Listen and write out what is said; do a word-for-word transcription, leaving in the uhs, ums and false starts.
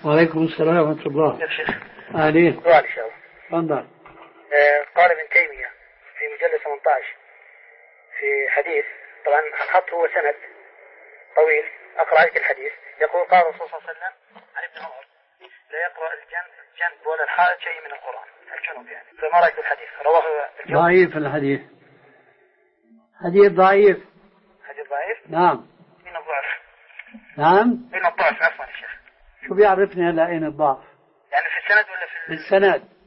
وعليكم السلام ورحمة الله. يا شيخ. أهلين. سؤال إن شاء الله. تفضل. آه قال ابن تيمية في مجلد ثمانية عشر في حديث، طبعا الخط هو سند طويل، أقرأ عليك الحديث. يقول قال الرسول صلى الله عليه وسلم عن ابن عمر: لا يقرأ الجنب, الجنب ولا الحائط شيء من القرآن، الجنوب يعني. فما رأيك الحديث؟ رواه الجنوب. ضعيف الحديث، حديث ضعيف. حديث ضعيف؟ نعم. من الضعف. نعم. من الضعف عفوا يا شيخ. شو بيعرفني هلا أين الضعف؟ يعني في السند ولا في في السند؟